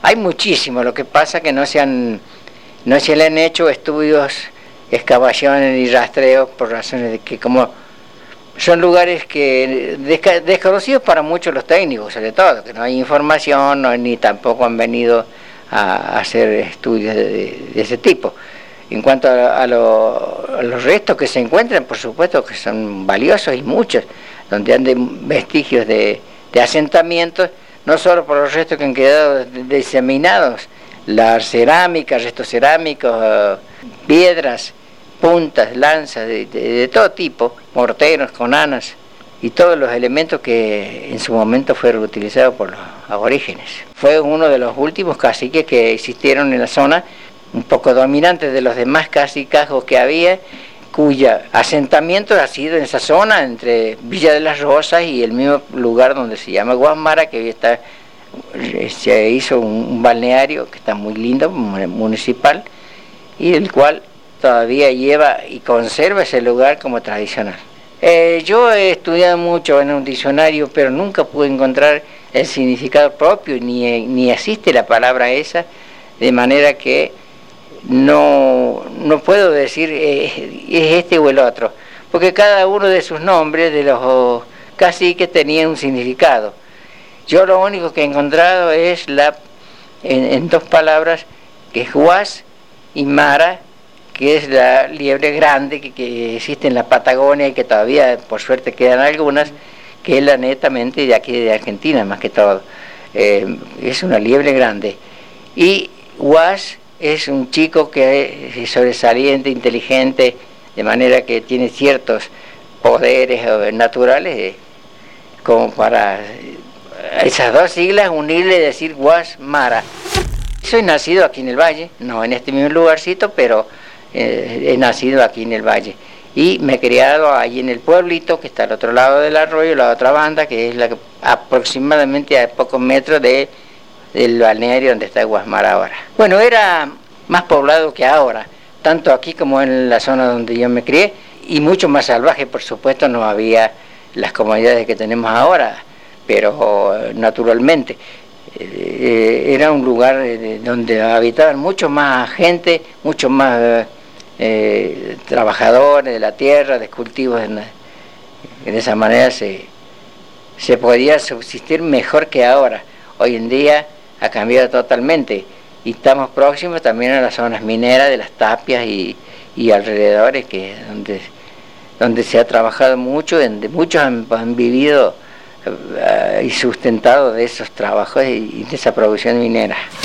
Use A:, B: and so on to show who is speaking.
A: Hay muchísimo, lo que pasa que no se le han hecho estudios, excavaciones y rastreos por razones de que como son lugares que desconocidos para muchos los técnicos, sobre todo, que no hay información, ni tampoco han venido a hacer estudios de ese tipo. En cuanto a los restos que se encuentran, por supuesto que son valiosos y muchos, donde han vestigios de asentamientos, no solo por los restos que han quedado diseminados, la cerámica, restos cerámicos, piedras, puntas, lanzas, de todo tipo, morteros, conanas y todos los elementos que en su momento fueron utilizados por los aborígenes. Fue uno de los últimos caciques que existieron en la zona, un poco dominante de los demás cacicazgos que había, cuyo asentamiento ha sido en esa zona, entre Villa de las Rosas y el mismo lugar donde se llama Guasmara, que hoy está, se hizo un balneario que está muy lindo, municipal, y el cual todavía lleva y conserva ese lugar como tradicional. Yo he estudiado mucho en un diccionario, pero nunca pude encontrar el significado propio, ni existe la palabra esa, de manera que no puedo decir es este o el otro, porque cada uno de sus nombres, de los caciques, tenía un significado. Yo lo único que he encontrado es en dos palabras, que es Huas y Mara, que es la liebre grande que existe en la Patagonia y que todavía por suerte quedan algunas, que es la netamente de aquí de Argentina más que todo. Es una liebre grande. Y Huas es un chico que es sobresaliente, inteligente, de manera que tiene ciertos poderes naturales, como para esas dos siglas unirle y decir Guasmara. Soy nacido aquí en el Valle, no en este mismo lugarcito, pero he nacido aquí en el Valle. Y me he criado allí en el pueblito, que está al otro lado del arroyo, la otra banda, que es aproximadamente a pocos metros del balneario donde está Guasmara ahora. Bueno, era más poblado que ahora, tanto aquí como en la zona donde yo me crié, y mucho más salvaje, por supuesto, no había las comodidades que tenemos ahora, pero naturalmente era un lugar donde habitaban mucho más gente, mucho más trabajadores de la tierra, de cultivos. De esa manera se podía subsistir mejor que ahora. Hoy en día ha cambiado totalmente y estamos próximos también a las zonas mineras de las Tapias y alrededores, donde se ha trabajado mucho, donde muchos han vivido y sustentado de esos trabajos y de esa producción minera.